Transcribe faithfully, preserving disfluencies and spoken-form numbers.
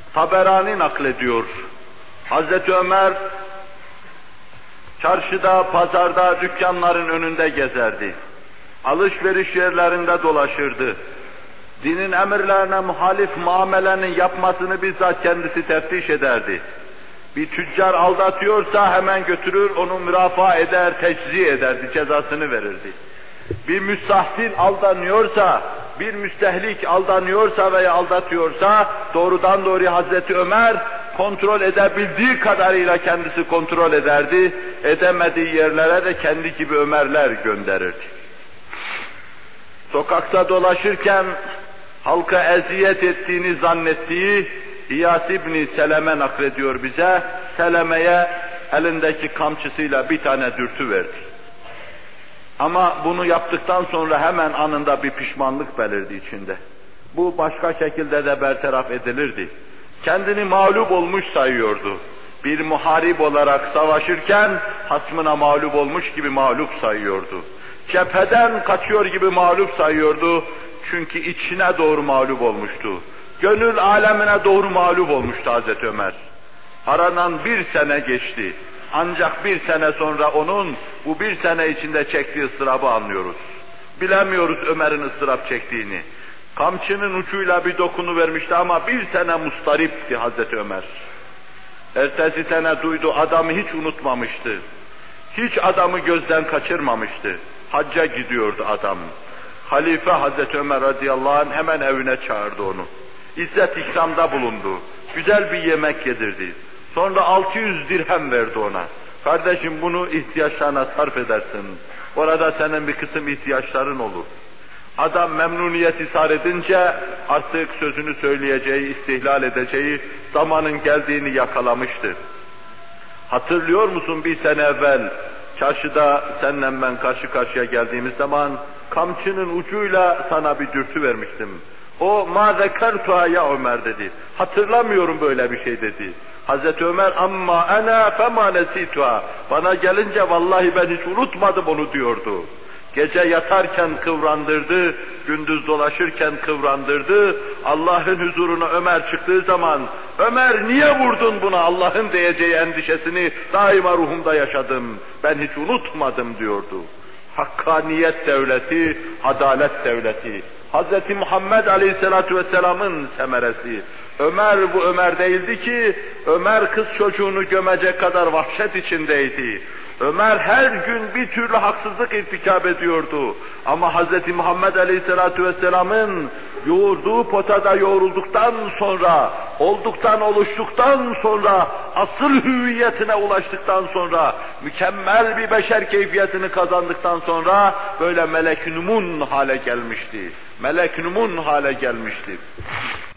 Taberani naklediyor. Hazreti Ömer çarşıda, pazarda, dükkanların önünde gezerdi. Alışveriş yerlerinde dolaşırdı. Dinin emirlerine muhalif muamelenin yapmasını bizzat kendisi teftiş ederdi. Bir tüccar aldatıyorsa hemen götürür, onu mürafaa eder, teczi ederdi, cezasını verirdi. Bir müstahsil aldanıyorsa, bir müstehlik aldanıyorsa veya aldatıyorsa, doğrudan doğruya Hazreti Ömer kontrol edebildiği kadarıyla kendisi kontrol ederdi, edemediği yerlere de kendi gibi Ömerler gönderirdi. Sokakta dolaşırken halka eziyet ettiğini zannettiği İyas İbni Seleme naklediyor bize, Seleme'ye elindeki kamçısıyla bir tane dürtü verdi. Ama bunu yaptıktan sonra hemen anında bir pişmanlık belirdi içinde. Bu başka şekilde de bertaraf edilirdi. Kendini mağlup olmuş sayıyordu. Bir muharip olarak savaşırken hasmına mağlup olmuş gibi mağlup sayıyordu. Cepheden kaçıyor gibi mağlup sayıyordu. Çünkü içine doğru mağlup olmuştu. Gönül alemine doğru mağlup olmuştu Hazreti Ömer. Aradan bir sene geçti. Ancak bir sene sonra onun bu bir sene içinde çektiği ıstırabı anlıyoruz. Bilemiyoruz Ömer'in ıstırap çektiğini. Kamçının ucuyla bir dokunu vermişti ama bir sene mustaripti Hazreti Ömer. Ertesi sene duydu, adamı hiç unutmamıştı. Hiç adamı gözden kaçırmamıştı. Hacca gidiyordu adam. Halife Hazreti Ömer radıyallahu anh hemen evine çağırdı onu. İzzet ikramda bulundu. Güzel bir yemek yedirdi. Sonra altı yüz dirhem verdi ona. Kardeşim bunu ihtiyaçlarına sarf edersin. Orada senin bir kısım ihtiyaçların olur. Adam memnuniyet ishar edince artık sözünü söyleyeceği, istihlal edeceği zamanın geldiğini yakalamıştı. Hatırlıyor musun bir sene evvel çarşıda seninle ben karşı karşıya geldiğimiz zaman kamçının ucuyla sana bir dürtü vermiştim. O ma zekertuha ya Ömer dedi. Hatırlamıyorum böyle bir şey dedi. Hazreti Ömer amma ana fema nesituha. Bana gelince vallahi ben hiç unutmadım onu diyordu. Gece yatarken kıvrandırdı, gündüz dolaşırken kıvrandırdı. Allah'ın huzuruna Ömer çıktığı zaman Ömer niye vurdun buna Allah'ın diyeceği endişesini daima ruhumda yaşadım. Ben hiç unutmadım diyordu. Hakkaniyet devleti, adalet devleti. Hazreti Muhammed Aleyhisselatü Vesselam'ın semeresi. Ömer bu Ömer değildi ki, Ömer kız çocuğunu gömecek kadar vahşet içindeydi. Ömer her gün bir türlü haksızlık irtikab ediyordu. Ama Hazreti Muhammed Aleyhisselatü Vesselam'ın yoğurduğu potada yoğrulduktan sonra, olduktan oluştuktan sonra, asıl hüviyetine ulaştıktan sonra, mükemmel bir beşer keyfiyetini kazandıktan sonra böyle melek-i numun hale gelmişti. Melek-i numun hale gelmişti.